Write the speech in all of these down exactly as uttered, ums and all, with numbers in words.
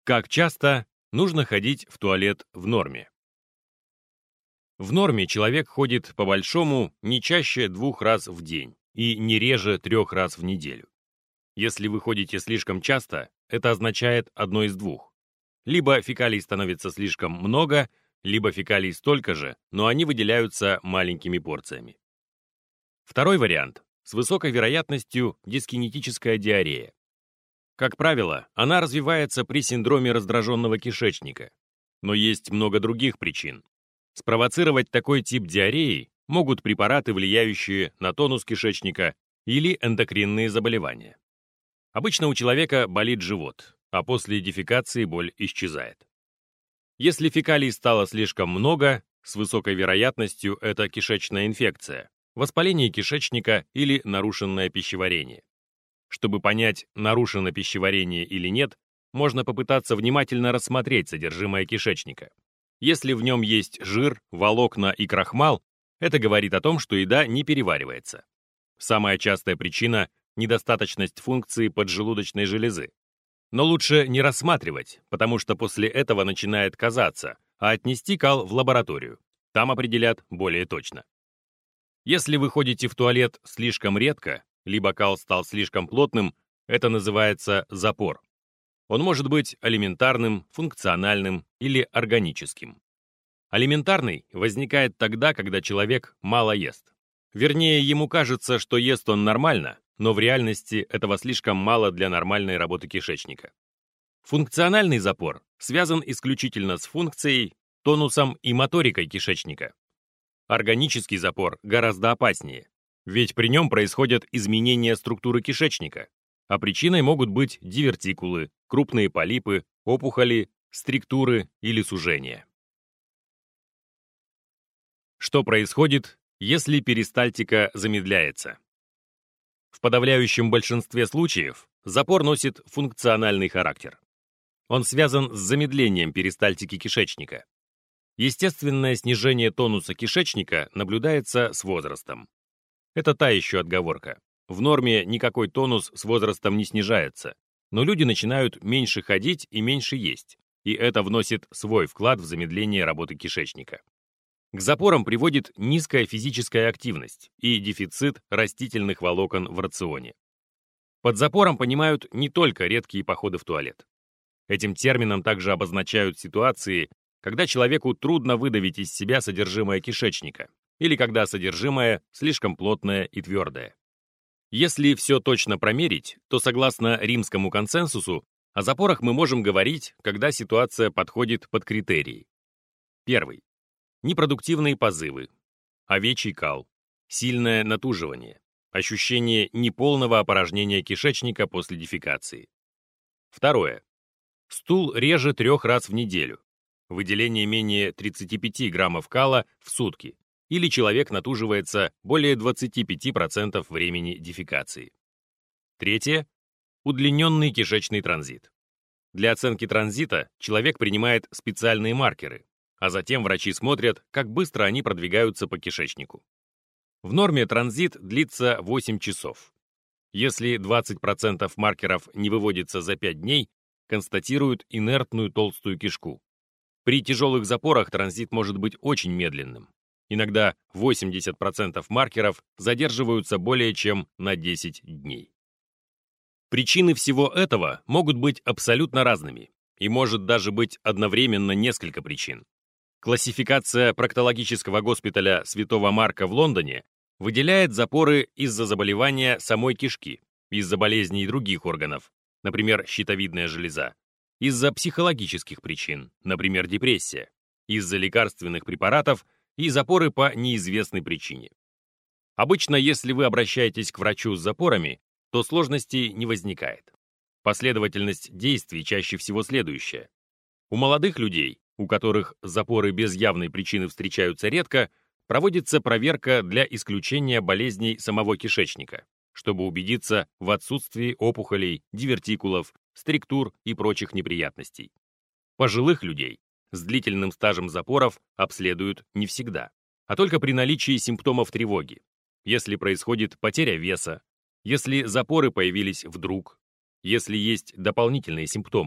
Как часто нужно ходить в туалет в норме? В норме человек ходит по-большому не чаще двух раз в день и не реже трех раз в неделю. Если вы ходите слишком часто, это означает одно из двух. Либо фекалий становится слишком много, либо фекалий столько же, но они выделяются маленькими порциями. Второй вариант – с высокой вероятностью дискинетическая диарея. Как правило, она развивается при синдроме раздраженного кишечника. Но есть много других причин. Спровоцировать такой тип диареи могут препараты, влияющие на тонус кишечника, или эндокринные заболевания. Обычно у человека болит живот, а после дефекации боль исчезает. Если фекалий стало слишком много, с высокой вероятностью это кишечная инфекция, воспаление кишечника или нарушенное пищеварение. Чтобы понять, нарушено пищеварение или нет, можно попытаться внимательно рассмотреть содержимое кишечника. Если в нем есть жир, волокна и крахмал, это говорит о том, что еда не переваривается. Самая частая причина – недостаточность функции поджелудочной железы. Но лучше не рассматривать, потому что после этого начинает казаться, а отнести кал в лабораторию. Там определят более точно. Если вы ходите в туалет слишком редко, либо кал стал слишком плотным, это называется запор. Он может быть алиментарным, функциональным или органическим. Алиментарный возникает тогда, когда человек мало ест. Вернее, ему кажется, что ест он нормально, но в реальности этого слишком мало для нормальной работы кишечника. Функциональный запор связан исключительно с функцией, тонусом и моторикой кишечника. Органический запор гораздо опаснее, ведь при нем происходят изменения структуры кишечника, а причиной могут быть дивертикулы, крупные полипы, опухоли, стриктуры или сужения. Что происходит, если перистальтика замедляется? В подавляющем большинстве случаев запор носит функциональный характер. Он связан с замедлением перистальтики кишечника. Естественное снижение тонуса кишечника наблюдается с возрастом. Это та еще отговорка. В норме никакой тонус с возрастом не снижается, но люди начинают меньше ходить и меньше есть, и это вносит свой вклад в замедление работы кишечника. К запорам приводит низкая физическая активность и дефицит растительных волокон в рационе. Под запором понимают не только редкие походы в туалет. Этим термином также обозначают ситуации, когда человеку трудно выдавить из себя содержимое кишечника, или когда содержимое слишком плотное и твердое. Если все точно промерить, то согласно римскому консенсусу, о запорах мы можем говорить, когда ситуация подходит под критерии. Первый. Непродуктивные позывы, овечий кал, сильное натуживание, ощущение неполного опорожнения кишечника после дефекации. Второе. Стул реже трех раз в неделю, выделение менее тридцати пяти граммов кала в сутки, или человек натуживается более двадцати пяти процентов времени дефекации. Третье. Удлиненный кишечный транзит. Для оценки транзита человек принимает специальные маркеры, а затем врачи смотрят, как быстро они продвигаются по кишечнику. В норме транзит длится восемь часов. Если двадцать процентов маркеров не выводится за пять дней, констатируют инертную толстую кишку. При тяжелых запорах транзит может быть очень медленным. Иногда восемьдесят процентов маркеров задерживаются более чем на десять дней. Причины всего этого могут быть абсолютно разными, и может даже быть одновременно несколько причин. Классификация проктологического госпиталя Святого Марка в Лондоне выделяет запоры из-за заболевания самой кишки, из-за болезней других органов, например, щитовидная железа, из-за психологических причин, например, депрессия, из-за лекарственных препаратов и запоры по неизвестной причине. Обычно, если вы обращаетесь к врачу с запорами, то сложностей не возникает. Последовательность действий чаще всего следующая. У молодых людей, у которых запоры без явной причины встречаются редко, проводится проверка для исключения болезней самого кишечника, чтобы убедиться в отсутствии опухолей, дивертикулов, стриктур и прочих неприятностей. Пожилых людей с длительным стажем запоров обследуют не всегда, а только при наличии симптомов тревоги, если происходит потеря веса, если запоры появились вдруг, если есть дополнительные симптомы,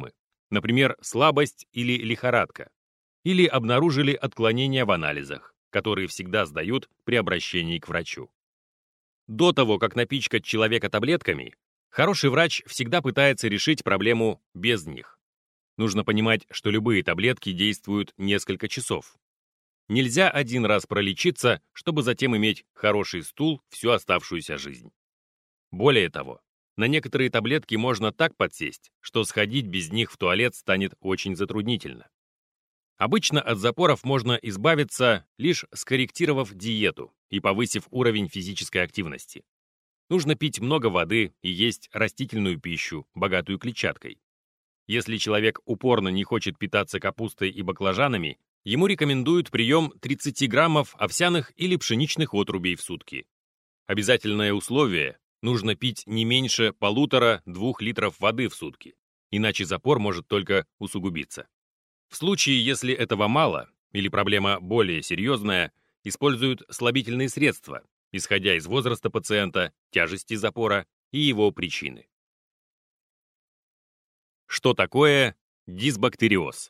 например, слабость или лихорадка, или обнаружили отклонения в анализах, которые всегда сдают при обращении к врачу. До того, как напичкать человека таблетками, хороший врач всегда пытается решить проблему без них. Нужно понимать, что любые таблетки действуют несколько часов. Нельзя один раз пролечиться, чтобы затем иметь хороший стул всю оставшуюся жизнь. Более того, на некоторые таблетки можно так подсесть, что сходить без них в туалет станет очень затруднительно. Обычно от запоров можно избавиться, лишь скорректировав диету и повысив уровень физической активности. Нужно пить много воды и есть растительную пищу, богатую клетчаткой. Если человек упорно не хочет питаться капустой и баклажанами, ему рекомендуют прием тридцать граммов овсяных или пшеничных отрубей в сутки. Обязательное условие – нужно пить не меньше полутора-двух литров воды в сутки, иначе запор может только усугубиться. В случае, если этого мало или проблема более серьезная, используют слабительные средства, исходя из возраста пациента, тяжести запора и его причины. Что такое дисбактериоз?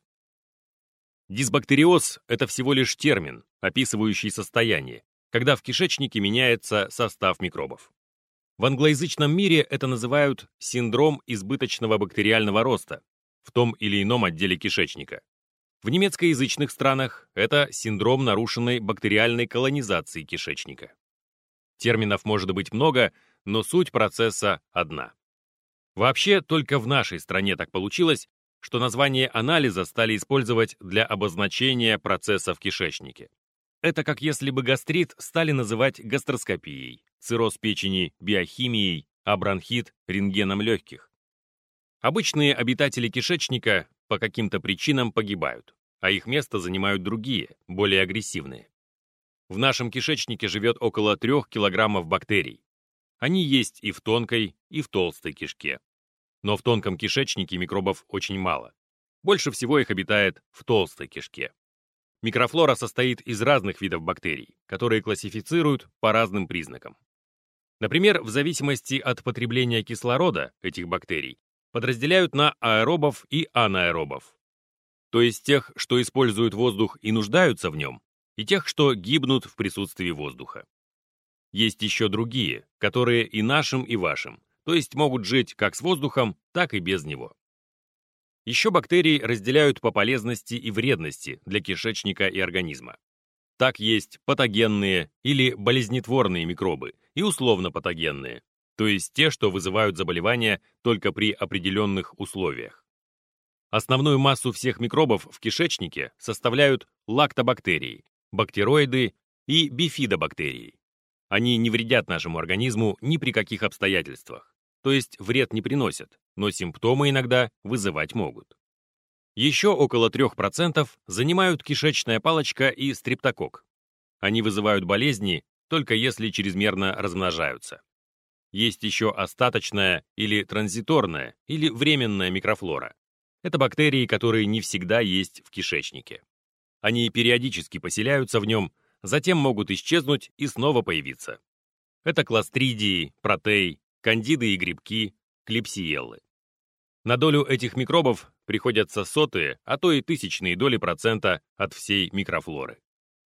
Дисбактериоз – это всего лишь термин, описывающий состояние, когда в кишечнике меняется состав микробов. В англоязычном мире это называют синдром избыточного бактериального роста в том или ином отделе кишечника. В немецкоязычных странах это синдром нарушенной бактериальной колонизации кишечника. Терминов может быть много, но суть процесса одна. Вообще, только в нашей стране так получилось, что название анализа стали использовать для обозначения процесса в кишечнике. Это как если бы гастрит стали называть гастроскопией, цирроз печени – биохимией, а бронхит – рентгеном легких. Обычные обитатели кишечника по каким-то причинам погибают, а их место занимают другие, более агрессивные. В нашем кишечнике живет около трех килограммов бактерий. Они есть и в тонкой, и в толстой кишке. Но в тонком кишечнике микробов очень мало. Больше всего их обитает в толстой кишке. Микрофлора состоит из разных видов бактерий, которые классифицируют по разным признакам. Например, в зависимости от потребления кислорода этих бактерий подразделяют на аэробов и анаэробов. То есть тех, что используют воздух и нуждаются в нем, и тех, что гибнут в присутствии воздуха. Есть еще другие, которые и нашим, и вашим, то есть могут жить как с воздухом, так и без него. Еще бактерии разделяют по полезности и вредности для кишечника и организма. Так есть патогенные или болезнетворные микробы и условно-патогенные, то есть те, что вызывают заболевания только при определенных условиях. Основную массу всех микробов в кишечнике составляют лактобактерии, бактероиды и бифидобактерии. Они не вредят нашему организму ни при каких обстоятельствах, то есть вред не приносят, но симптомы иногда вызывать могут. Еще около трех процентов занимают кишечная палочка и стрептококк. Они вызывают болезни, только если чрезмерно размножаются. Есть еще остаточная или транзиторная или временная микрофлора. Это бактерии, которые не всегда есть в кишечнике. Они периодически поселяются в нем, затем могут исчезнуть и снова появиться. Это кластридии, протей, кандиды и грибки, клепсиеллы. На долю этих микробов приходятся сотые, а то и тысячные доли процента от всей микрофлоры.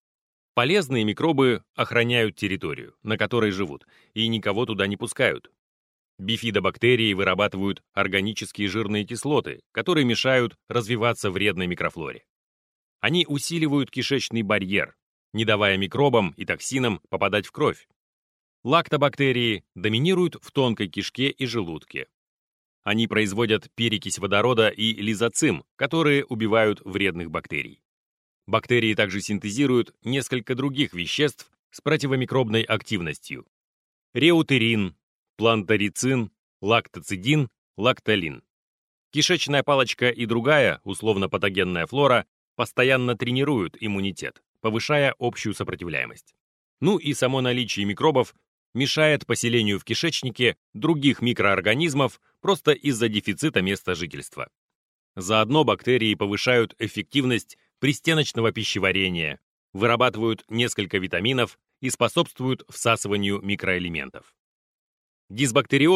Полезные микробы охраняют территорию, на которой живут, и никого туда не пускают. Бифидобактерии вырабатывают органические жирные кислоты, которые мешают развиваться вредной микрофлоре. Они усиливают кишечный барьер, не давая микробам и токсинам попадать в кровь. Лактобактерии доминируют в тонкой кишке и желудке. Они производят перекись водорода и лизоцим, которые убивают вредных бактерий. Бактерии также синтезируют несколько других веществ с противомикробной активностью. Реутерин, планторицин, лактоцидин, лактолин. Кишечная палочка и другая условно-патогенная флора постоянно тренируют иммунитет, повышая общую сопротивляемость. Ну и само наличие микробов мешает поселению в кишечнике других микроорганизмов просто из-за дефицита места жительства. Заодно бактерии повышают эффективность пристеночного пищеварения, вырабатывают несколько витаминов и способствуют всасыванию микроэлементов. Дисбактериоз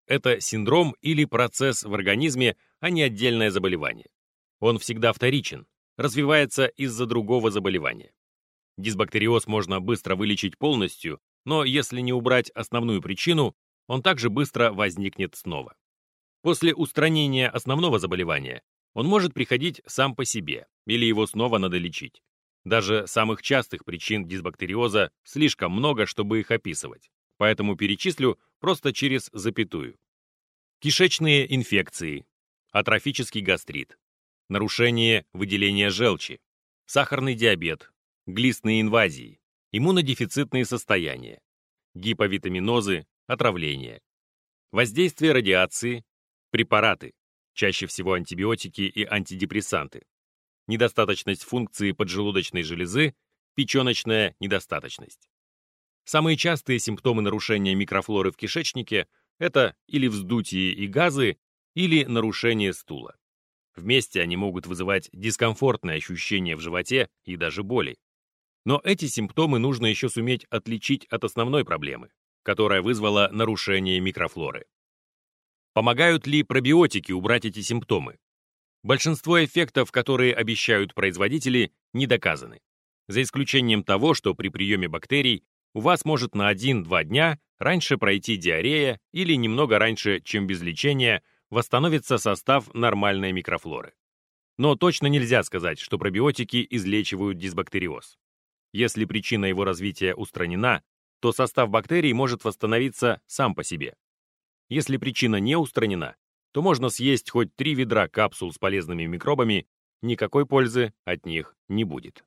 это синдром или процесс в организме, а не отдельное заболевание. Он всегда вторичен, развивается из-за другого заболевания. Дисбактериоз можно быстро вылечить полностью, но если не убрать основную причину, он также быстро возникнет снова. После устранения основного заболевания он может приходить сам по себе, или его снова надо лечить. Даже самых частых причин дисбактериоза слишком много, чтобы их описывать, поэтому перечислю просто через запятую. Кишечные инфекции, атрофический гастрит, нарушение выделения желчи, сахарный диабет, глистные инвазии, иммунодефицитные состояния, гиповитаминозы, отравления, воздействие радиации, препараты, чаще всего антибиотики и антидепрессанты, недостаточность функции поджелудочной железы, печеночная недостаточность. Самые частые симптомы нарушения микрофлоры в кишечнике – это или вздутие и газы, или нарушение стула. Вместе они могут вызывать дискомфортные ощущения в животе и даже боли. Но эти симптомы нужно еще суметь отличить от основной проблемы, которая вызвала нарушение микрофлоры. Помогают ли пробиотики убрать эти симптомы? Большинство эффектов, которые обещают производители, не доказаны. За исключением того, что при приеме бактерий у вас может на один-два дня раньше пройти диарея или немного раньше, чем без лечения, восстановится состав нормальной микрофлоры. Но точно нельзя сказать, что пробиотики излечивают дисбактериоз. Если причина его развития устранена, то состав бактерий может восстановиться сам по себе. Если причина не устранена, то можно съесть хоть три ведра капсул с полезными микробами, никакой пользы от них не будет.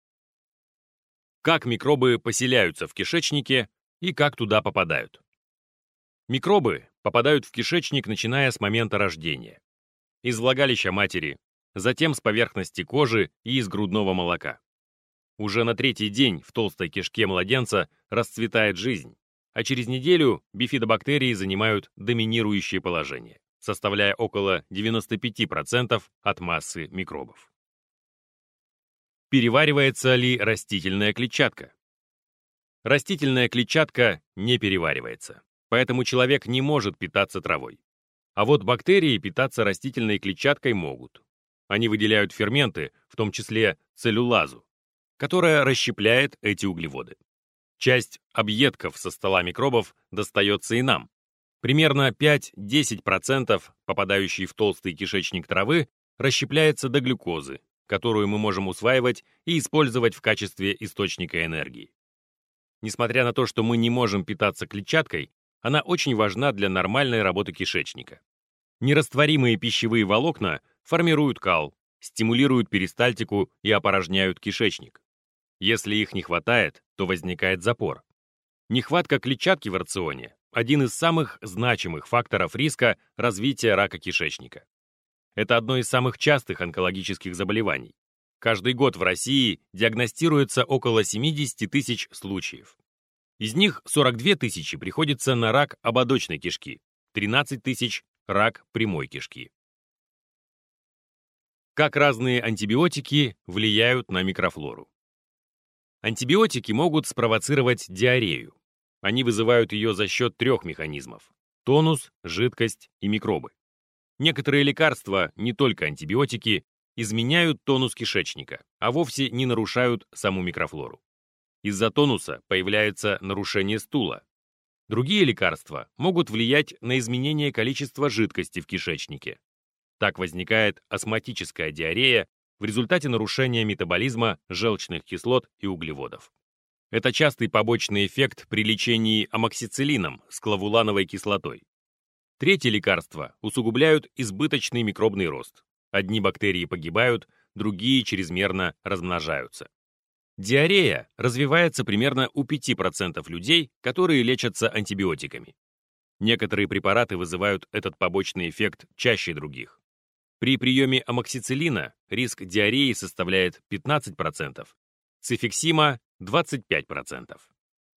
Как микробы поселяются в кишечнике и как туда попадают? Микробы попадают в кишечник, начиная с момента рождения. Из влагалища матери, затем с поверхности кожи и из грудного молока. Уже на третий день в толстой кишке младенца расцветает жизнь, а через неделю бифидобактерии занимают доминирующее положение, составляя около девяноста пяти процентов от массы микробов. Переваривается ли растительная клетчатка? Растительная клетчатка не переваривается, поэтому человек не может питаться травой. А вот бактерии питаться растительной клетчаткой могут. Они выделяют ферменты, в том числе целлюлазу, которая расщепляет эти углеводы. Часть объедков со стола микробов достается и нам. Примерно пять-десять процентов попадающей в толстый кишечник травы расщепляется до глюкозы, которую мы можем усваивать и использовать в качестве источника энергии. Несмотря на то, что мы не можем питаться клетчаткой, она очень важна для нормальной работы кишечника. Нерастворимые пищевые волокна формируют кал, стимулируют перистальтику и опорожняют кишечник. Если их не хватает, то возникает запор. Нехватка клетчатки в рационе – один из самых значимых факторов риска развития рака кишечника. Это одно из самых частых онкологических заболеваний. Каждый год в России диагностируется около семьдесят тысяч случаев. Из них сорок две тысячи приходится на рак ободочной кишки, тринадцать тысяч – рак прямой кишки. Как разные антибиотики влияют на микрофлору? Антибиотики могут спровоцировать диарею. Они вызывают ее за счет трех механизмов – тонус, жидкость и микробы. Некоторые лекарства, не только антибиотики, изменяют тонус кишечника, а вовсе не нарушают саму микрофлору. Из-за тонуса появляется нарушение стула. Другие лекарства могут влиять на изменение количества жидкости в кишечнике. Так возникает астматическая диарея в результате нарушения метаболизма желчных кислот и углеводов. Это частый побочный эффект при лечении амоксициллином с клавулановой кислотой. Третьи лекарства усугубляют избыточный микробный рост. Одни бактерии погибают, другие чрезмерно размножаются. Диарея развивается примерно у пяти процентов людей, которые лечатся антибиотиками. Некоторые препараты вызывают этот побочный эффект чаще других. При приеме амоксициллина риск диареи составляет пятнадцать процентов, цифексима – двадцать пять процентов.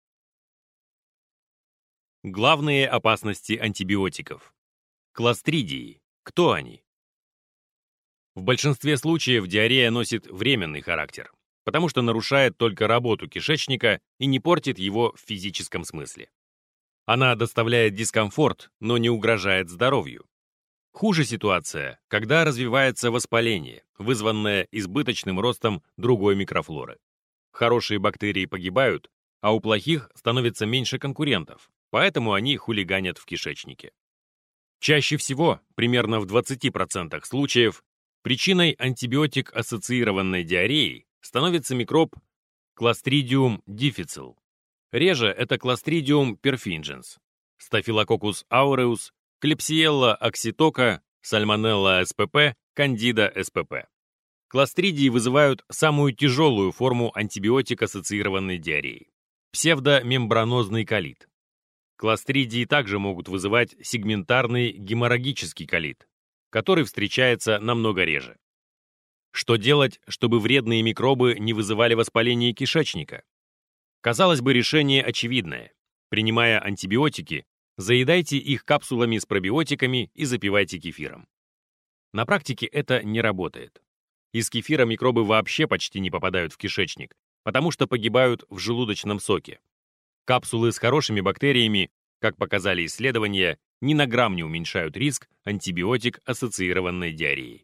Главные опасности антибиотиков. Кластридии. Кто они? В большинстве случаев диарея носит временный характер, потому что нарушает только работу кишечника и не портит его в физическом смысле. Она доставляет дискомфорт, но не угрожает здоровью. Хуже ситуация, когда развивается воспаление, вызванное избыточным ростом другой микрофлоры. Хорошие бактерии погибают, а у плохих становится меньше конкурентов, поэтому они хулиганят в кишечнике. Чаще всего, примерно в двадцати процентах случаев, причиной антибиотик-ассоциированной диареи становится микроб Clostridium difficile. Реже это Clostridium perfringens, Staphylococcus aureus, Klebsiella oxytoca, Salmonella spp, Candida spp. Кластридии вызывают самую тяжелую форму антибиотик-ассоциированной диареи – псевдомембранозный колит. Кластридии также могут вызывать сегментарный геморрагический колит, который встречается намного реже. Что делать, чтобы вредные микробы не вызывали воспаление кишечника? Казалось бы, решение очевидное. Принимая антибиотики, заедайте их капсулами с пробиотиками и запивайте кефиром. На практике это не работает. Из кефира микробы вообще почти не попадают в кишечник, потому что погибают в желудочном соке. Капсулы с хорошими бактериями, как показали исследования, ни на грамм не уменьшают риск антибиотик-ассоциированной диареи.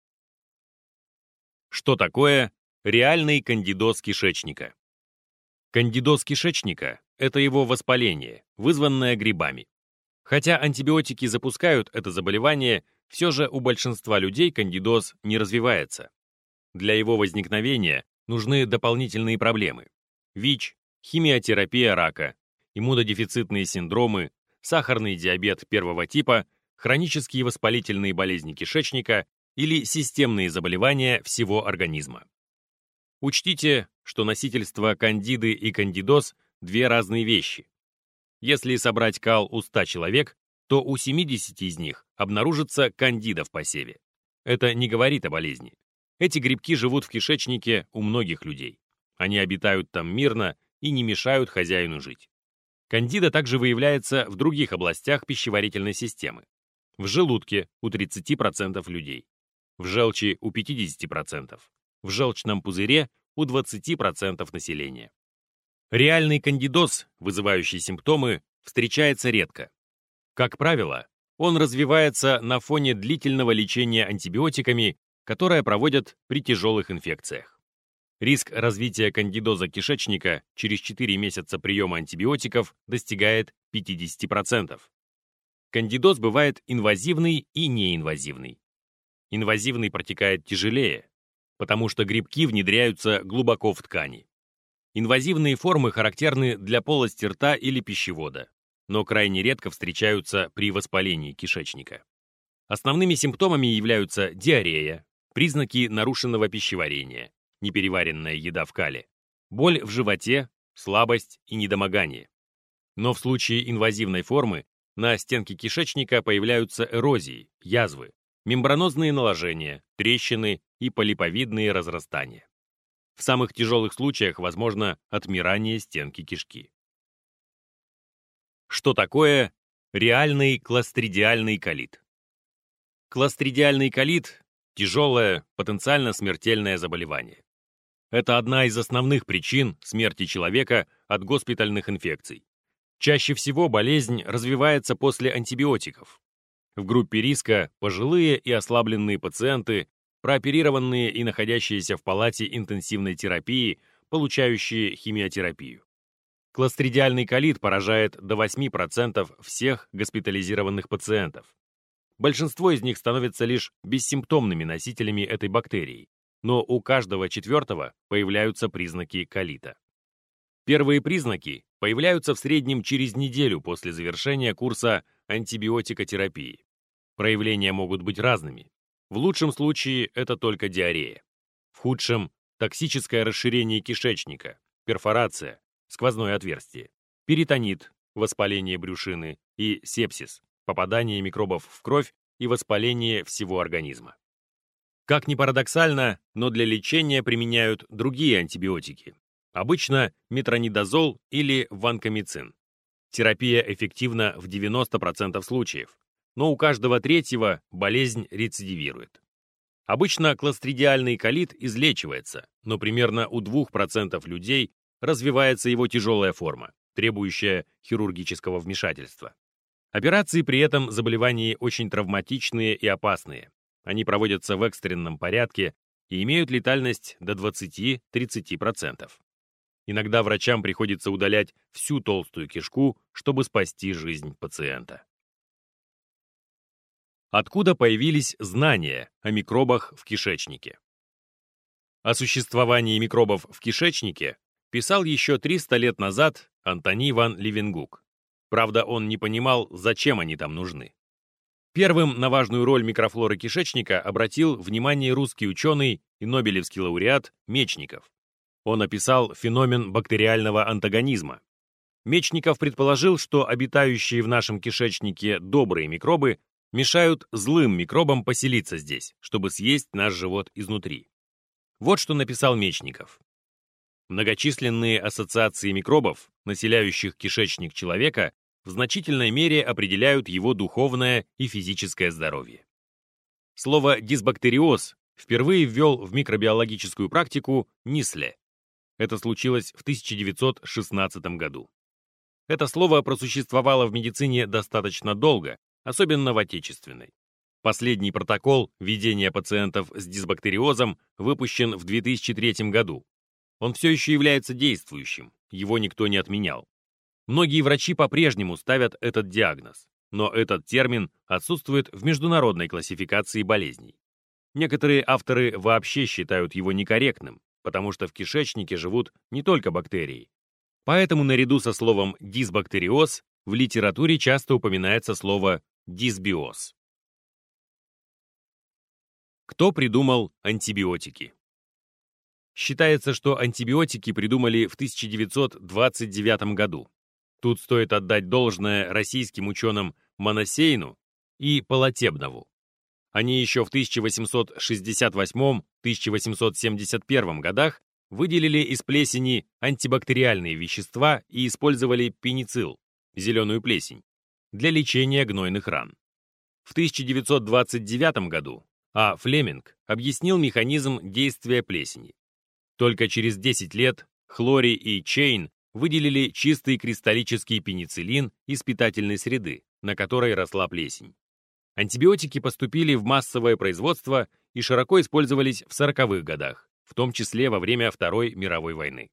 Что такое реальный кандидоз кишечника? Кандидоз кишечника – это его воспаление, вызванное грибами. Хотя антибиотики запускают это заболевание, все же у большинства людей кандидоз не развивается. Для его возникновения нужны дополнительные проблемы. ВИЧ, химиотерапия рака, иммунодефицитные синдромы, сахарный диабет первого типа, хронические воспалительные болезни кишечника или системные заболевания всего организма. Учтите, что носительство кандиды и кандидоз – две разные вещи. Если собрать кал у ста человек, то у семидесяти из них обнаружится кандида в посеве. Это не говорит о болезни. Эти грибки живут в кишечнике у многих людей. Они обитают там мирно и не мешают хозяину жить. Кандида также выявляется в других областях пищеварительной системы. В желудке у тридцати процентов людей, в желчи у пятидесяти процентов, в желчном пузыре у двадцати процентов населения. Реальный кандидоз, вызывающий симптомы, встречается редко. Как правило, он развивается на фоне длительного лечения антибиотиками, которое проводят при тяжелых инфекциях. Риск развития кандидоза кишечника через четыре месяца приема антибиотиков достигает пятидесяти процентов. Кандидоз бывает инвазивный и неинвазивный. Инвазивный протекает тяжелее, потому что грибки внедряются глубоко в ткани. Инвазивные формы характерны для полости рта или пищевода, но крайне редко встречаются при воспалении кишечника. Основными симптомами являются диарея, признаки нарушенного пищеварения, непереваренная еда в кале, боль в животе, слабость и недомогание. Но в случае инвазивной формы на стенке кишечника появляются эрозии, язвы, мембранозные наложения, трещины и полиповидные разрастания. В самых тяжелых случаях возможно отмирание стенки кишки. Что такое реальный кластридиальный колит? Кластридиальный колит – тяжелое, потенциально смертельное заболевание. Это одна из основных причин смерти человека от госпитальных инфекций. Чаще всего болезнь развивается после антибиотиков. В группе риска пожилые и ослабленные пациенты, прооперированные и находящиеся в палате интенсивной терапии, получающие химиотерапию. Кластридиальный колит поражает до восьми процентов всех госпитализированных пациентов. Большинство из них становятся лишь бессимптомными носителями этой бактерии, но у каждого четвертого появляются признаки колита. Первые признаки появляются в среднем через неделю после завершения курса антибиотикотерапии. Проявления могут быть разными. В лучшем случае это только диарея. В худшем – токсическое расширение кишечника, перфорация, сквозное отверстие, перитонит, воспаление брюшины и сепсис, попадание микробов в кровь и воспаление всего организма. Как ни парадоксально, но для лечения применяют другие антибиотики. Обычно метронидазол или ванкомицин. Терапия эффективна в девяноста процентах случаев, но у каждого третьего болезнь рецидивирует. Обычно кластридиальный колит излечивается, но примерно у двух процентов людей развивается его тяжелая форма требующая хирургического вмешательства. Операции при этом заболевании очень травматичные и опасные. Они проводятся в экстренном порядке и имеют летальность до двадцати-тридцати процентов. Иногда врачам приходится удалять всю толстую кишку, чтобы спасти жизнь пациента. Откуда появились знания о микробах в кишечнике? О существовании микробов в кишечнике писал еще триста лет назад Антони ван Левенгук. Правда, он не понимал, зачем они там нужны. Первым на важную роль микрофлоры кишечника обратил внимание русский ученый и нобелевский лауреат Мечников. Он описал феномен бактериального антагонизма. Мечников предположил, что обитающие в нашем кишечнике добрые микробы мешают злым микробам поселиться здесь, чтобы съесть наш живот изнутри. Вот что написал Мечников. Многочисленные ассоциации микробов, населяющих кишечник человека, в значительной мере определяют его духовное и физическое здоровье. Слово «дисбактериоз» впервые ввел в микробиологическую практику Нисле. Это случилось в тысяча девятьсот шестнадцатом году. Это слово просуществовало в медицине достаточно долго, особенно в отечественной. Последний протокол ведения пациентов с дисбактериозом выпущен в две тысячи третьем году. Он все еще является действующим, его никто не отменял. Многие врачи по-прежнему ставят этот диагноз, но этот термин отсутствует в международной классификации болезней. Некоторые авторы вообще считают его некорректным, потому что в кишечнике живут не только бактерии. Поэтому наряду со словом дисбактериоз в литературе часто упоминается слово дисбиоз. Кто придумал антибиотики? Считается, что антибиотики придумали в тысяча девятьсот двадцать девятом году. Тут стоит отдать должное российским ученым Моносейну и Полотебнову. Они еще в тысяча восемьсот шестьдесят восьмом — тысяча восемьсот семьдесят первом годах выделили из плесени антибактериальные вещества и использовали пеницилл, зеленую плесень, для лечения гнойных ран. В тысяча девятьсот двадцать девятом году А. Флеминг объяснил механизм действия плесени. Только через десять лет Хлори и Чейн выделили чистый кристаллический пенициллин из питательной среды, на которой росла плесень. Антибиотики поступили в массовое производство и широко использовались в сороковых годах, в том числе во время Второй мировой войны.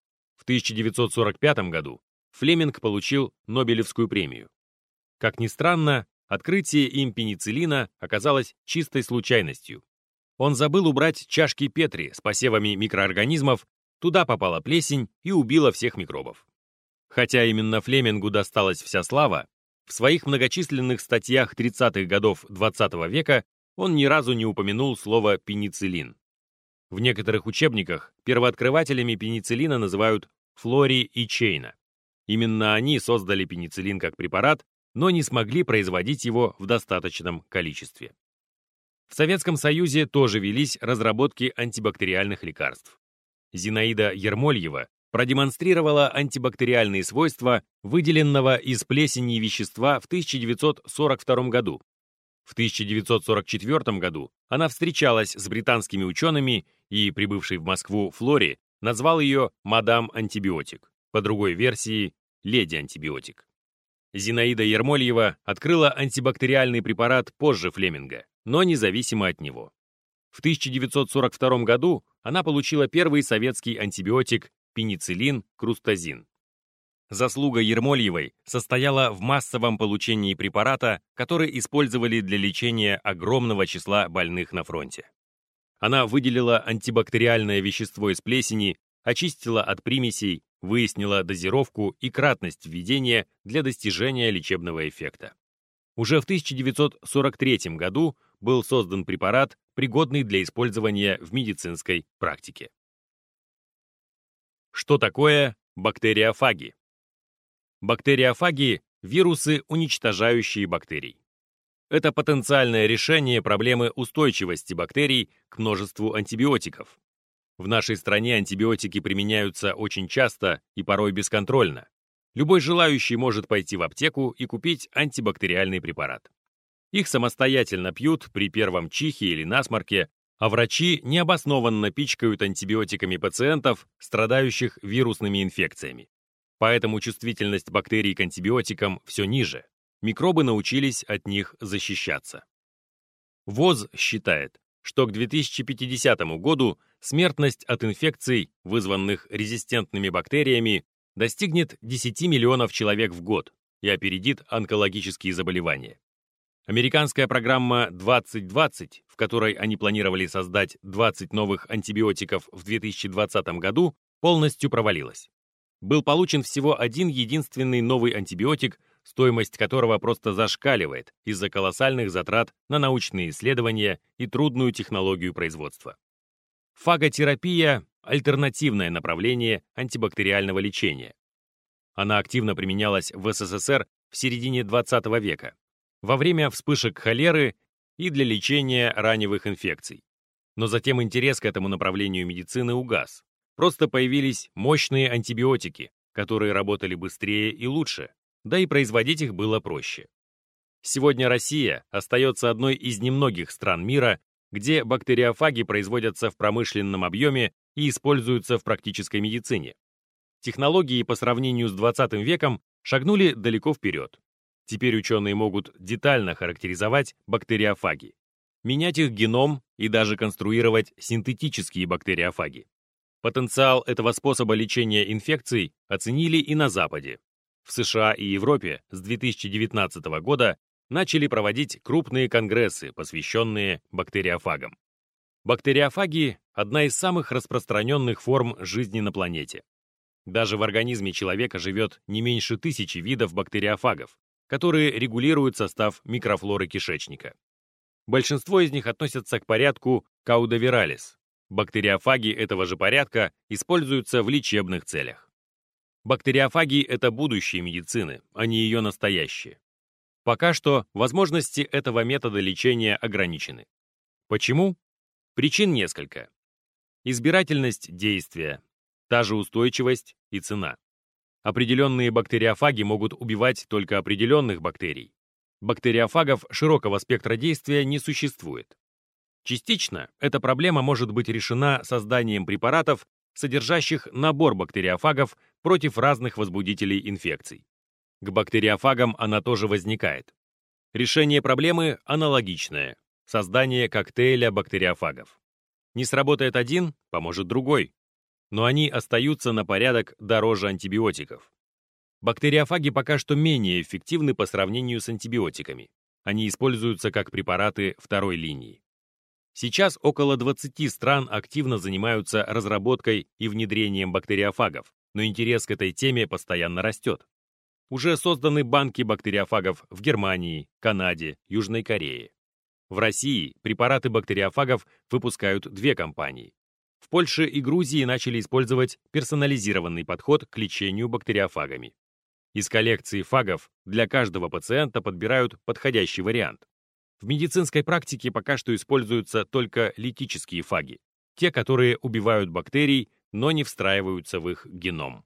В тысяча девятьсот сорок пятом году Флеминг получил Нобелевскую премию. Как ни странно, открытие им пенициллина оказалось чистой случайностью. Он забыл убрать чашки Петри с посевами микроорганизмов, туда попала плесень и убила всех микробов. Хотя именно Флемингу досталась вся слава, в своих многочисленных статьях тридцатых годов двадцатого века он ни разу не упомянул слово «пенициллин». В некоторых учебниках первооткрывателями пенициллина называют Флори и Чейна. Именно они создали пенициллин как препарат, но не смогли производить его в достаточном количестве. В Советском Союзе тоже велись разработки антибактериальных лекарств. Зинаида Ермольева продемонстрировала антибактериальные свойства выделенного из плесени вещества в тысяча девятьсот сорок втором году. В тысяча девятьсот сорок четвёртом году она встречалась с британскими учеными и, прибывший в Москву Флори, назвал ее «Мадам Антибиотик», по другой версии «Леди Антибиотик». Зинаида Ермольева открыла антибактериальный препарат позже Флеминга, но независимо от него. В тысяча девятьсот сорок втором году она получила первый советский антибиотик пенициллин-крустазин. Заслуга Ермольевой состояла в массовом получении препарата, который использовали для лечения огромного числа больных на фронте. Она выделила антибактериальное вещество из плесени, очистила от примесей, выяснила дозировку и кратность введения для достижения лечебного эффекта. Уже в тысяча девятьсот сорок третьем году был создан препарат, пригодный для использования в медицинской практике. Что такое бактериофаги? Бактериофаги – вирусы, уничтожающие бактерий. Это потенциальное решение проблемы устойчивости бактерий к множеству антибиотиков. В нашей стране антибиотики применяются очень часто и порой бесконтрольно. Любой желающий может пойти в аптеку и купить антибактериальный препарат. Их самостоятельно пьют при первом чихе или насморке, а врачи необоснованно пичкают антибиотиками пациентов, страдающих вирусными инфекциями. Поэтому чувствительность бактерий к антибиотикам все ниже. Микробы научились от них защищаться. ВОЗ считает, что к две тысячи пятидесятому году смертность от инфекций, вызванных резистентными бактериями, достигнет десяти миллионов человек в год и опередит онкологические заболевания. Американская программа двадцать двадцать, в которой они планировали создать двадцать новых антибиотиков в две тысячи двадцатом году, полностью провалилась. Был получен всего один единственный новый антибиотик, стоимость которого просто зашкаливает из-за колоссальных затрат на научные исследования и трудную технологию производства. Фаготерапия – альтернативное направление антибактериального лечения. Она активно применялась в СССР в середине двадцатого века, во время вспышек холеры и для лечения раневых инфекций. Но затем интерес к этому направлению медицины угас. Просто появились мощные антибиотики, которые работали быстрее и лучше, да и производить их было проще. Сегодня Россия остается одной из немногих стран мира, где бактериофаги производятся в промышленном объеме и используются в практической медицине. Технологии по сравнению с двадцатым веком шагнули далеко вперед. Теперь ученые могут детально характеризовать бактериофаги, менять их геном и даже конструировать синтетические бактериофаги. Потенциал этого способа лечения инфекций оценили и на Западе. В США и Европе с две тысячи девятнадцатого года начали проводить крупные конгрессы, посвященные бактериофагам. Бактериофаги – одна из самых распространенных форм жизни на планете. Даже в организме человека живет не меньше тысячи видов бактериофагов, которые регулируют состав микрофлоры кишечника. Большинство из них относятся к порядку Caudavirales. Бактериофаги этого же порядка используются в лечебных целях. Бактериофаги – это будущее медицины, а не ее настоящее. Пока что возможности этого метода лечения ограничены. Почему? Причин несколько. Избирательность действия, та же устойчивость и цена. Определенные бактериофаги могут убивать только определенных бактерий. Бактериофагов широкого спектра действия не существует. Частично эта проблема может быть решена созданием препаратов, содержащих набор бактериофагов против разных возбудителей инфекций. К бактериофагам она тоже возникает. Решение проблемы аналогичное – создание коктейля бактериофагов. Не сработает один – поможет другой. Но они остаются на порядок дороже антибиотиков. Бактериофаги пока что менее эффективны по сравнению с антибиотиками. Они используются как препараты второй линии. Сейчас около двадцати стран активно занимаются разработкой и внедрением бактериофагов, но интерес к этой теме постоянно растет. Уже созданы банки бактериофагов в Германии, Канаде, Южной Корее. В России препараты бактериофагов выпускают две компании. В Польше и Грузии начали использовать персонализированный подход к лечению бактериофагами. Из коллекции фагов для каждого пациента подбирают подходящий вариант. В медицинской практике пока что используются только литические фаги, те, которые убивают бактерий, но не встраиваются в их геном.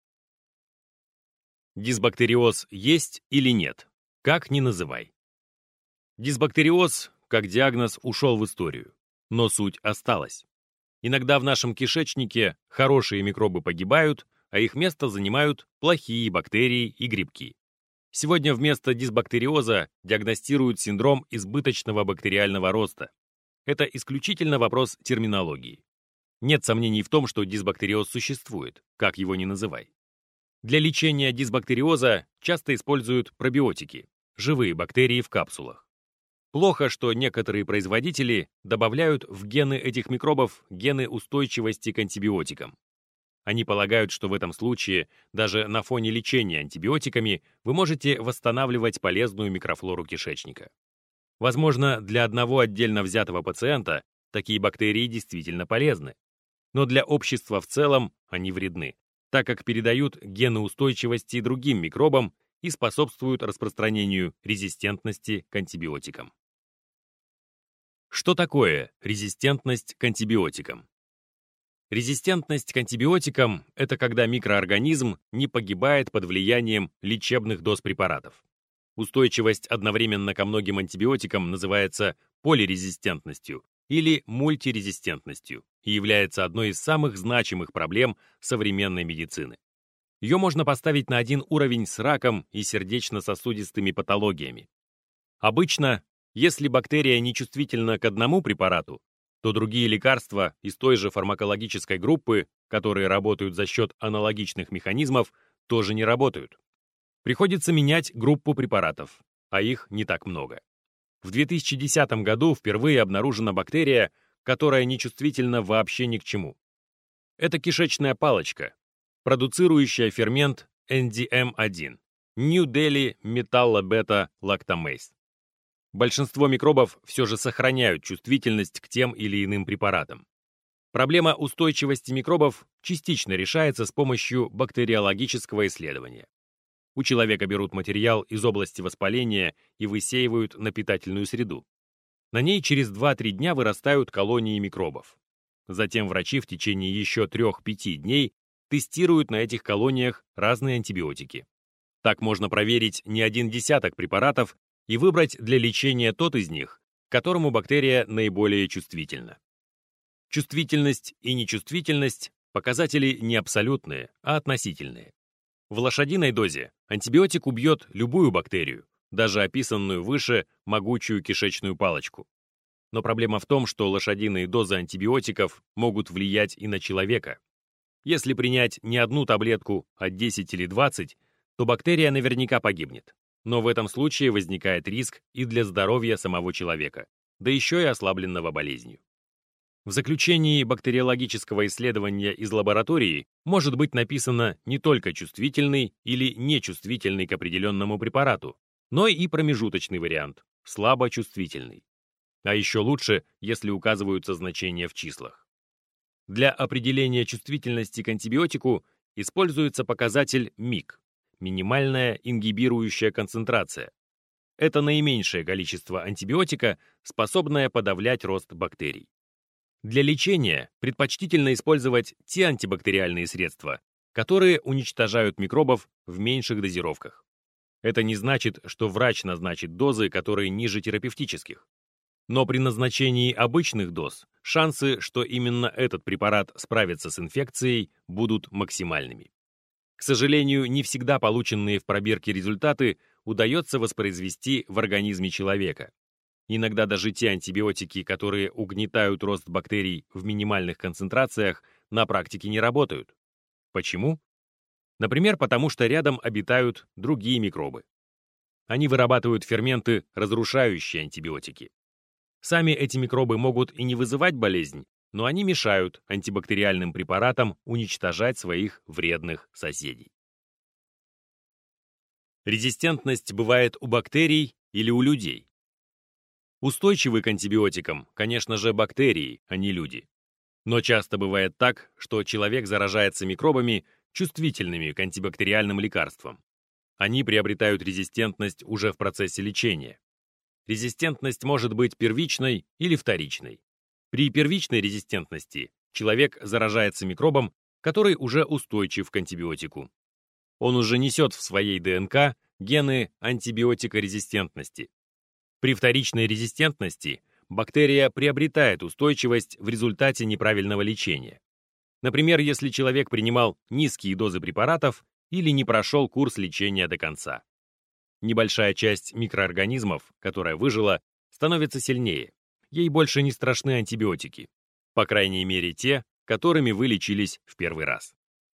Дисбактериоз есть или нет? Как ни называй. Дисбактериоз, как диагноз, ушел в историю, но суть осталась. Иногда в нашем кишечнике хорошие микробы погибают, а их место занимают плохие бактерии и грибки. Сегодня вместо дисбактериоза диагностируют синдром избыточного бактериального роста. Это исключительно вопрос терминологии. Нет сомнений в том, что дисбактериоз существует, как его ни называй. Для лечения дисбактериоза часто используют пробиотики, живые бактерии в капсулах. Плохо, что некоторые производители добавляют в гены этих микробов гены устойчивости к антибиотикам. Они полагают, что в этом случае даже на фоне лечения антибиотиками вы можете восстанавливать полезную микрофлору кишечника. Возможно, для одного отдельно взятого пациента такие бактерии действительно полезны, но для общества в целом они вредны, так как передают гены устойчивости другим микробам и способствуют распространению резистентности к антибиотикам. Что такое резистентность к антибиотикам? Резистентность к антибиотикам – это когда микроорганизм не погибает под влиянием лечебных доз препаратов. Устойчивость одновременно ко многим антибиотикам называется полирезистентностью или мультирезистентностью и является одной из самых значимых проблем современной медицины. Ее можно поставить на один уровень с раком и сердечно-сосудистыми патологиями. Обычно, если бактерия нечувствительна к одному препарату, то другие лекарства из той же фармакологической группы, которые работают за счет аналогичных механизмов, тоже не работают. Приходится менять группу препаратов, а их не так много. В две тысячи десятом году впервые обнаружена бактерия, которая нечувствительна вообще ни к чему. Это кишечная палочка, продуцирующая фермент эн ди эм один – New Delhi Metallo-Beta-Lactamase. Большинство микробов все же сохраняют чувствительность к тем или иным препаратам. Проблема устойчивости микробов частично решается с помощью бактериологического исследования. У человека берут материал из области воспаления и высеивают на питательную среду. На ней через два-три дня вырастают колонии микробов. Затем врачи в течение еще трёх-пяти дней тестируют на этих колониях разные антибиотики. Так можно проверить не один десяток препаратов и выбрать для лечения тот из них, к которому бактерия наиболее чувствительна. Чувствительность и нечувствительность – показатели не абсолютные, а относительные. В лошадиной дозе антибиотик убьет любую бактерию, даже описанную выше могучую кишечную палочку. Но проблема в том, что лошадиные дозы антибиотиков могут влиять и на человека. Если принять не одну таблетку, а десять или двадцать, то бактерия наверняка погибнет. Но в этом случае возникает риск и для здоровья самого человека, да еще и ослабленного болезнью. В заключении бактериологического исследования из лаборатории может быть написано не только чувствительный или нечувствительный к определенному препарату, но и промежуточный вариант – слабочувствительный. А еще лучше, если указываются значения в числах. Для определения чувствительности к антибиотику используется показатель МИК – минимальная ингибирующая концентрация. Это наименьшее количество антибиотика, способное подавлять рост бактерий. Для лечения предпочтительно использовать те антибактериальные средства, которые уничтожают микробов в меньших дозировках. Это не значит, что врач назначит дозы, которые ниже терапевтических. Но при назначении обычных доз шансы, что именно этот препарат справится с инфекцией, будут максимальными. К сожалению, не всегда полученные в пробирке результаты удается воспроизвести в организме человека. Иногда даже те антибиотики, которые угнетают рост бактерий в минимальных концентрациях, на практике не работают. Почему? Например, потому что рядом обитают другие микробы. Они вырабатывают ферменты, разрушающие антибиотики. Сами эти микробы могут и не вызывать болезнь, но они мешают антибактериальным препаратам уничтожать своих вредных соседей. Резистентность бывает у бактерий или у людей. Устойчивы к антибиотикам, конечно же, бактерии, а не люди. Но часто бывает так, что человек заражается микробами, чувствительными к антибактериальным лекарствам. Они приобретают резистентность уже в процессе лечения. Резистентность может быть первичной или вторичной. При первичной резистентности человек заражается микробом, который уже устойчив к антибиотику. Он уже несет в своей ДНК гены антибиотикорезистентности. При вторичной резистентности бактерия приобретает устойчивость в результате неправильного лечения. Например, если человек принимал низкие дозы препаратов или не прошел курс лечения до конца. Небольшая часть микроорганизмов, которая выжила, становится сильнее. Ей больше не страшны антибиотики. По крайней мере, те, которыми вы лечились в первый раз.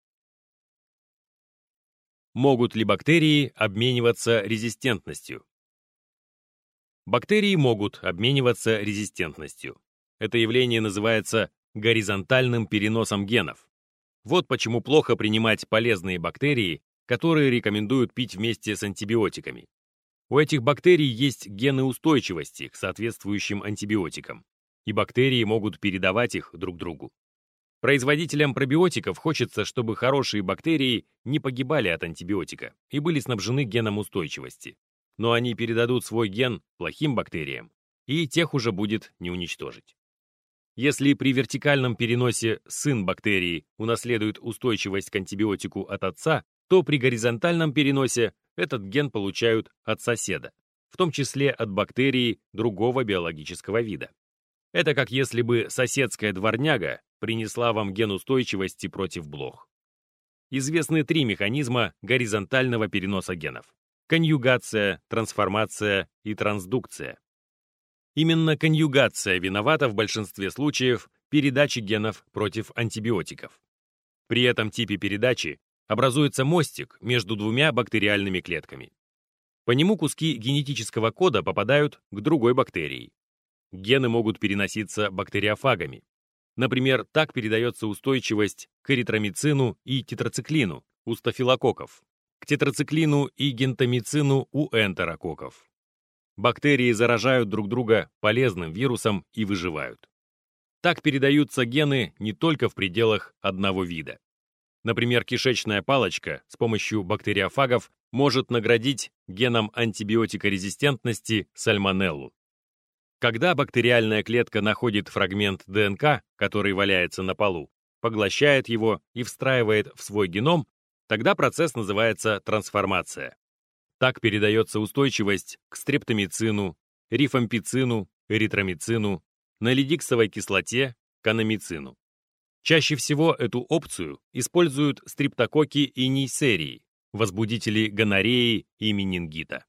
Могут ли бактерии обмениваться резистентностью? Бактерии могут обмениваться резистентностью. Это явление называется горизонтальным переносом генов. Вот почему плохо принимать полезные бактерии, которые рекомендуют пить вместе с антибиотиками. У этих бактерий есть гены устойчивости к соответствующим антибиотикам, и бактерии могут передавать их друг другу. Производителям пробиотиков хочется, чтобы хорошие бактерии не погибали от антибиотика и были снабжены геном устойчивости. Но они передадут свой ген плохим бактериям, и тех уже будет не уничтожить. Если при вертикальном переносе сын бактерии унаследует устойчивость к антибиотику от отца, то при горизонтальном переносе этот ген получают от соседа, в том числе от бактерии другого биологического вида. Это как если бы соседская дворняга принесла вам ген устойчивости против блох. известны три механизма горизонтального переноса генов: конъюгация, трансформация и трансдукция. Именно конъюгация виновата в большинстве случаев передачи генов против антибиотиков. При этом типе передачи образуется мостик между двумя бактериальными клетками. По нему куски генетического кода попадают к другой бактерии. Гены могут переноситься бактериофагами. Например, так передается устойчивость к эритромицину и тетрациклину у стафилококков, к тетрациклину и гентамицину у энтерококков. Бактерии заражают друг друга полезным вирусом и выживают. Так передаются гены не только в пределах одного вида. Например, кишечная палочка с помощью бактериофагов может наградить геном антибиотикорезистентности сальмонеллу. Когда бактериальная клетка находит фрагмент ДНК, который валяется на полу, поглощает его и встраивает в свой геном, тогда процесс называется трансформация. Так передается устойчивость к стрептомицину, рифампицину, эритромицину, налидиксовой кислоте, канамицину. Чаще всего эту опцию используют стрептококки и нейсерии, возбудители гонореи и менингита.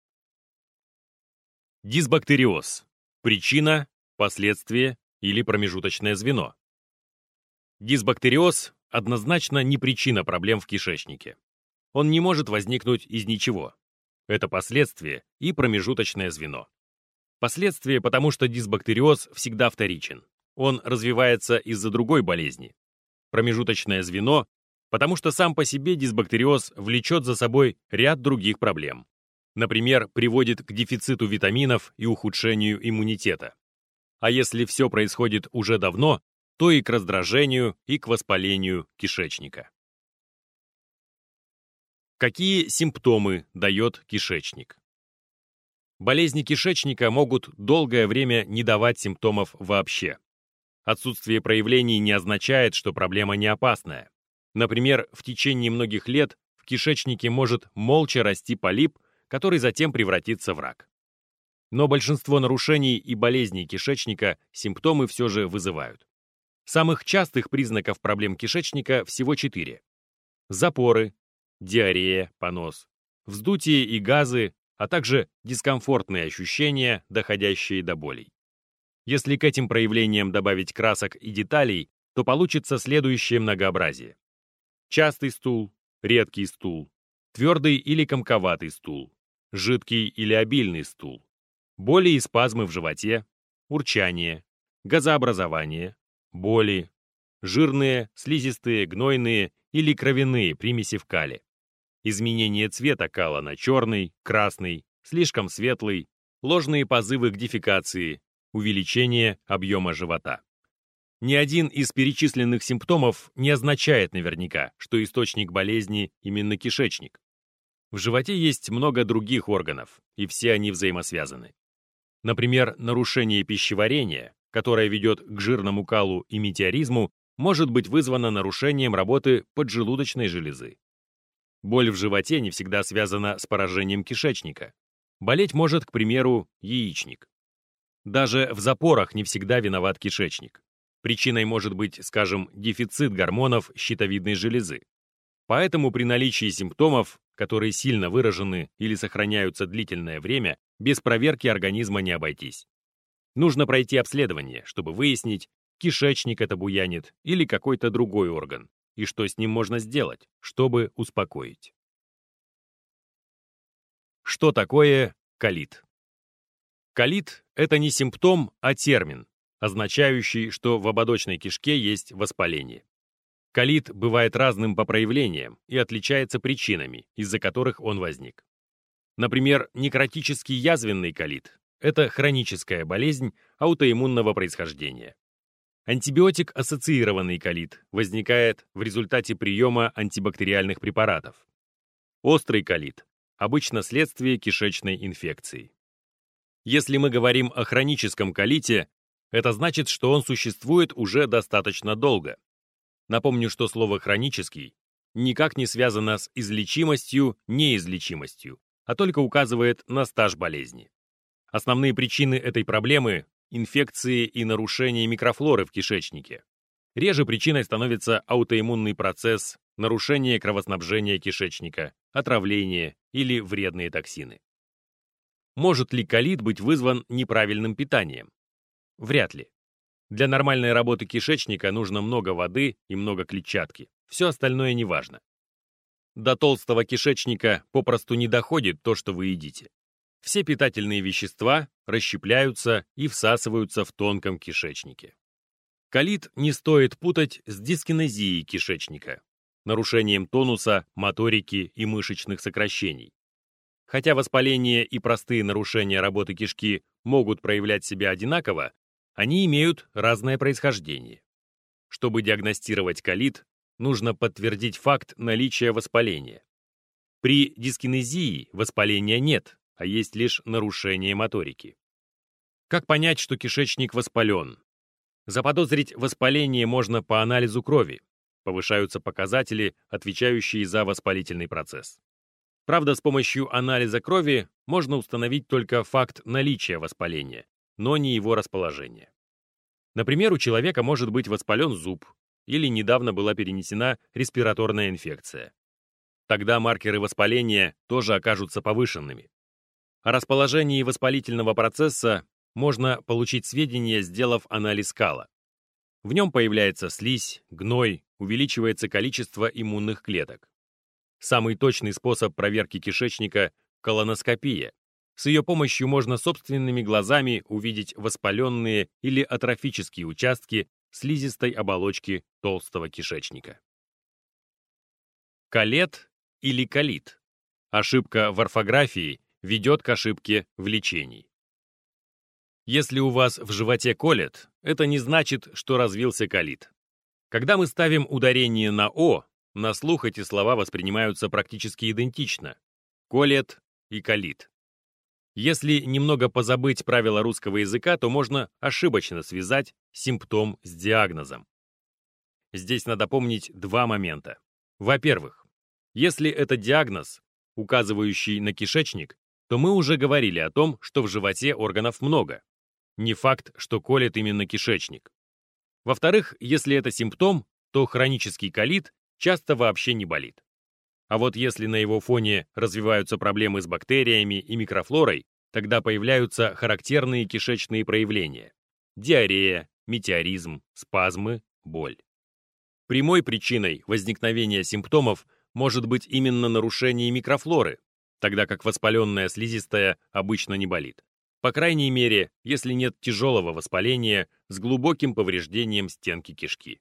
Дисбактериоз. Причина, последствие или промежуточное звено. Дисбактериоз однозначно не причина проблем в кишечнике. Он не может возникнуть из ничего. Это последствие и промежуточное звено. Последствия, потому что дисбактериоз всегда вторичен. Он развивается из-за другой болезни. Промежуточное звено, потому что сам по себе дисбактериоз влечет за собой ряд других проблем. Например, приводит к дефициту витаминов и ухудшению иммунитета. А если все происходит уже давно, то и к раздражению, и к воспалению кишечника. Какие симптомы дает кишечник? Болезни кишечника могут долгое время не давать симптомов вообще. Отсутствие проявлений не означает, что проблема не опасная. Например, в течение многих лет в кишечнике может молча расти полип, который затем превратится в рак. Но большинство нарушений и болезней кишечника симптомы все же вызывают. Самых частых признаков проблем кишечника всего четыре. Запоры, диарея, понос, вздутие и газы, а также дискомфортные ощущения, доходящие до болей. Если к этим проявлениям добавить красок и деталей, то получится следующее многообразие. Частый стул, редкий стул, твердый или комковатый стул, жидкий или обильный стул, боли и спазмы в животе, урчание, газообразование, боли, жирные, слизистые, гнойные или кровяные примеси в кале, изменение цвета кала на черный, красный, слишком светлый, ложные позывы к дефекации, увеличение объема живота. Ни один из перечисленных симптомов не означает наверняка, что источник болезни именно кишечник. В животе есть много других органов, и все они взаимосвязаны. Например, нарушение пищеварения, которое ведет к жирному калу и метеоризму, может быть вызвано нарушением работы поджелудочной железы. Боль в животе не всегда связана с поражением кишечника. Болеть может, к примеру, яичник. Даже в запорах не всегда виноват кишечник. Причиной может быть, скажем, дефицит гормонов щитовидной железы. Поэтому при наличии симптомов, которые сильно выражены или сохраняются длительное время, без проверки организма не обойтись. Нужно пройти обследование, чтобы выяснить, кишечник это буянит или какой-то другой орган, и что с ним можно сделать, чтобы успокоить. Что такое колит? Колит – это не симптом, а термин, означающий, что в ободочной кишке есть воспаление. Колит бывает разным по проявлениям и отличается причинами, из-за которых он возник. Например, некротический язвенный колит – это хроническая болезнь аутоиммунного происхождения. Антибиотик-ассоциированный колит возникает в результате приема антибактериальных препаратов. Острый колит – обычно следствие кишечной инфекции. Если мы говорим о хроническом колите, это значит, что он существует уже достаточно долго. Напомню, что слово «хронический» никак не связано с излечимостью, неизлечимостью, а только указывает на стаж болезни. Основные причины этой проблемы – инфекции и нарушения микрофлоры в кишечнике. Реже причиной становится аутоиммунный процесс нарушение кровоснабжения кишечника, отравление или вредные токсины. Может ли колит быть вызван неправильным питанием? Вряд ли. Для нормальной работы кишечника нужно много воды и много клетчатки. Все остальное не важно. До толстого кишечника попросту не доходит то, что вы едите. Все питательные вещества расщепляются и всасываются в тонком кишечнике. Колит не стоит путать с дискинезией кишечника, нарушением тонуса, моторики и мышечных сокращений. Хотя воспаление и простые нарушения работы кишки могут проявлять себя одинаково, они имеют разное происхождение. Чтобы диагностировать колит, нужно подтвердить факт наличия воспаления. При дискинезии воспаления нет, а есть лишь нарушение моторики. Как понять, что кишечник воспален? Заподозрить воспаление можно по анализу крови. Повышаются показатели, отвечающие за воспалительный процесс. Правда, с помощью анализа крови можно установить только факт наличия воспаления, но не его расположение. Например, у человека может быть воспален зуб или недавно была перенесена респираторная инфекция. Тогда маркеры воспаления тоже окажутся повышенными. О расположении воспалительного процесса можно получить сведения, сделав анализ кала. В нем появляется слизь, гной, увеличивается количество иммунных клеток. Самый точный способ проверки кишечника – колоноскопия. С ее помощью можно собственными глазами увидеть воспаленные или атрофические участки слизистой оболочки толстого кишечника. Колет или колит. Ошибка в орфографии ведет к ошибке в лечении. Если у вас в животе колет, это не значит, что развился колит. Когда мы ставим ударение на «о», на слух эти слова воспринимаются практически идентично – колет и колит. Если немного позабыть правила русского языка, то можно ошибочно связать симптом с диагнозом. Здесь надо помнить два момента. Во-первых, если это диагноз, указывающий на кишечник, то мы уже говорили о том, что в животе органов много. Не факт, что колет именно кишечник. Во-вторых, если это симптом, то хронический колит часто вообще не болит. А вот если на его фоне развиваются проблемы с бактериями и микрофлорой, тогда появляются характерные кишечные проявления – диарея, метеоризм, спазмы, боль. Прямой причиной возникновения симптомов может быть именно нарушение микрофлоры, тогда как воспаленная слизистая обычно не болит. По крайней мере, если нет тяжелого воспаления с глубоким повреждением стенки кишки.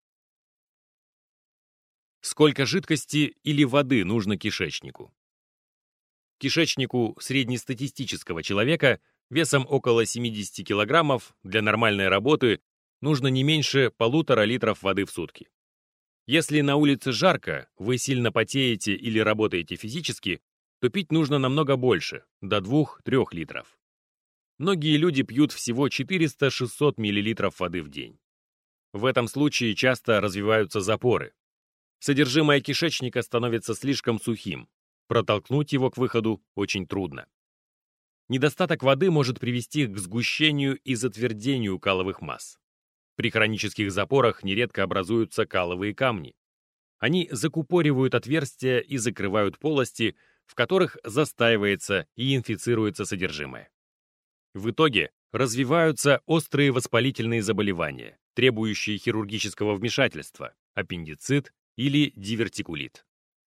Сколько жидкости или воды нужно кишечнику? Кишечнику среднестатистического человека весом около семьдесят килограммов для нормальной работы нужно не меньше полутора литров воды в сутки. Если на улице жарко, вы сильно потеете или работаете физически, то пить нужно намного больше, до двух-трёх литров. Многие люди пьют всего четыреста-шестьсот миллилитров воды в день. В этом случае часто развиваются запоры. Содержимое кишечника становится слишком сухим. Протолкнуть его к выходу очень трудно. Недостаток воды может привести к сгущению и затвердению каловых масс. При хронических запорах нередко образуются каловые камни. Они закупоривают отверстия и закрывают полости, в которых застаивается и инфицируется содержимое. В итоге развиваются острые воспалительные заболевания, требующие хирургического вмешательства, аппендицит или дивертикулит.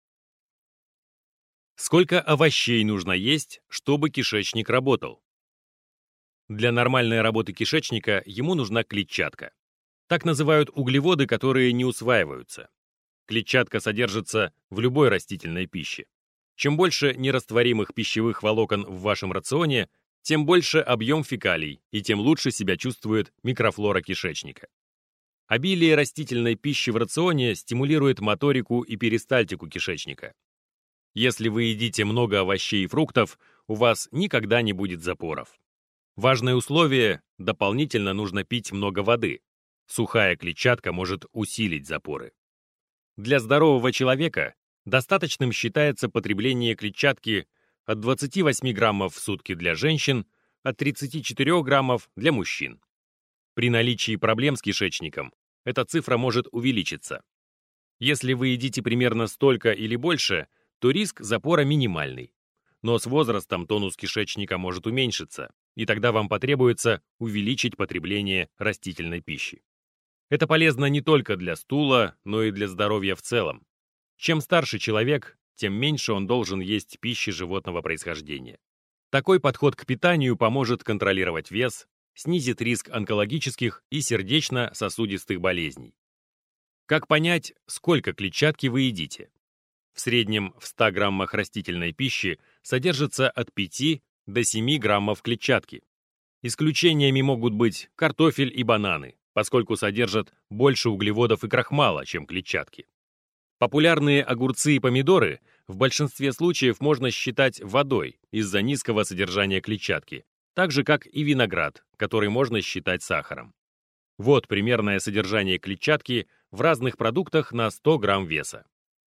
Сколько овощей нужно есть, чтобы кишечник работал? Для нормальной работы кишечника ему нужна клетчатка. Так называют углеводы, которые не усваиваются. Клетчатка содержится в любой растительной пище. Чем больше нерастворимых пищевых волокон в вашем рационе, тем больше объем фекалий, и тем лучше себя чувствует микрофлора кишечника. Обилие растительной пищи в рационе стимулирует моторику и перистальтику кишечника. Если вы едите много овощей и фруктов, у вас никогда не будет запоров. Важное условие – дополнительно нужно пить много воды. Сухая клетчатка может усилить запоры. Для здорового человека достаточным считается потребление клетчатки от двадцати восьми граммов в сутки для женщин, от тридцати четырёх граммов для мужчин. При наличии проблем с кишечником эта цифра может увеличиться. Если вы едите примерно столько или больше, то риск запора минимальный. Но с возрастом тонус кишечника может уменьшиться, и тогда вам потребуется увеличить потребление растительной пищи. Это полезно не только для стула, но и для здоровья в целом. Чем старше человек, тем меньше он должен есть пищи животного происхождения. Такой подход к питанию поможет контролировать вес, снизит риск онкологических и сердечно-сосудистых болезней. Как понять, сколько клетчатки вы едите? В среднем в ста граммах растительной пищи содержится от пяти до семи граммов клетчатки. Исключениями могут быть картофель и бананы, поскольку содержат больше углеводов и крахмала, чем клетчатки. Популярные огурцы и помидоры в большинстве случаев можно считать водой из-за низкого содержания клетчатки, так же как и виноград, который можно считать сахаром. Вот примерное содержание клетчатки в разных продуктах на сто грамм веса.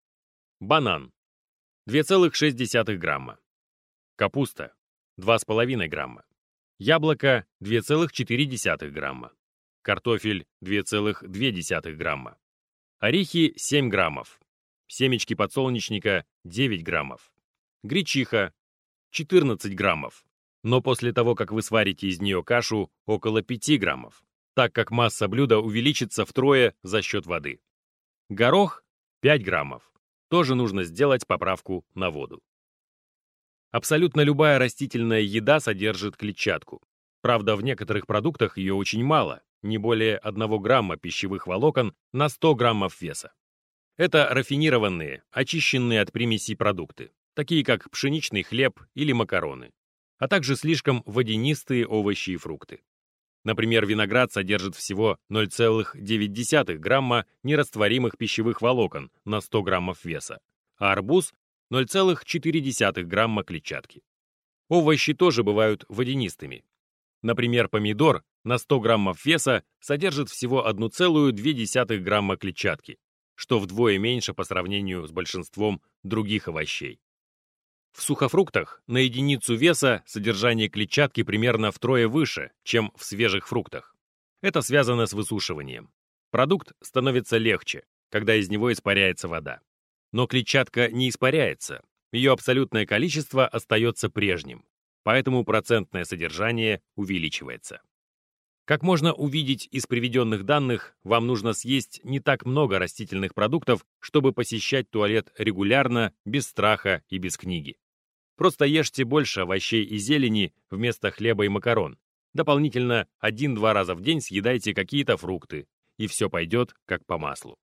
Банан – две целых шесть десятых грамма. Капуста – два с половиной грамма. Яблоко – две целых четыре десятых грамма. Картофель – две целых две десятых грамма. Орехи – семь граммов. Семечки подсолнечника – девять граммов. Гречиха – четырнадцать граммов. Но после того, как вы сварите из нее кашу, около пяти граммов, так как масса блюда увеличится втрое за счет воды. Горох – пять граммов. Тоже нужно сделать поправку на воду. Абсолютно любая растительная еда содержит клетчатку. Правда, в некоторых продуктах ее очень мало, не более одного грамма пищевых волокон на сто граммов веса. Это рафинированные, очищенные от примесей продукты, такие как пшеничный хлеб или макароны, а также слишком водянистые овощи и фрукты. Например, виноград содержит всего ноль целых девять десятых грамма нерастворимых пищевых волокон на сто граммов веса, а арбуз – ноль целых четыре десятых грамма клетчатки. Овощи тоже бывают водянистыми. Например, помидор на сто граммов веса содержит всего одна целая две десятых грамма клетчатки, что вдвое меньше по сравнению с большинством других овощей. В сухофруктах на единицу веса содержание клетчатки примерно втрое выше, чем в свежих фруктах. Это связано с высушиванием. Продукт становится легче, когда из него испаряется вода. Но клетчатка не испаряется, ее абсолютное количество остается прежним, поэтому процентное содержание увеличивается. Как можно увидеть из приведенных данных, вам нужно съесть не так много растительных продуктов, чтобы посещать туалет регулярно, без страха и без книги. Просто ешьте больше овощей и зелени вместо хлеба и макарон. Дополнительно один-два раза в день съедайте какие-то фрукты, и все пойдет как по маслу.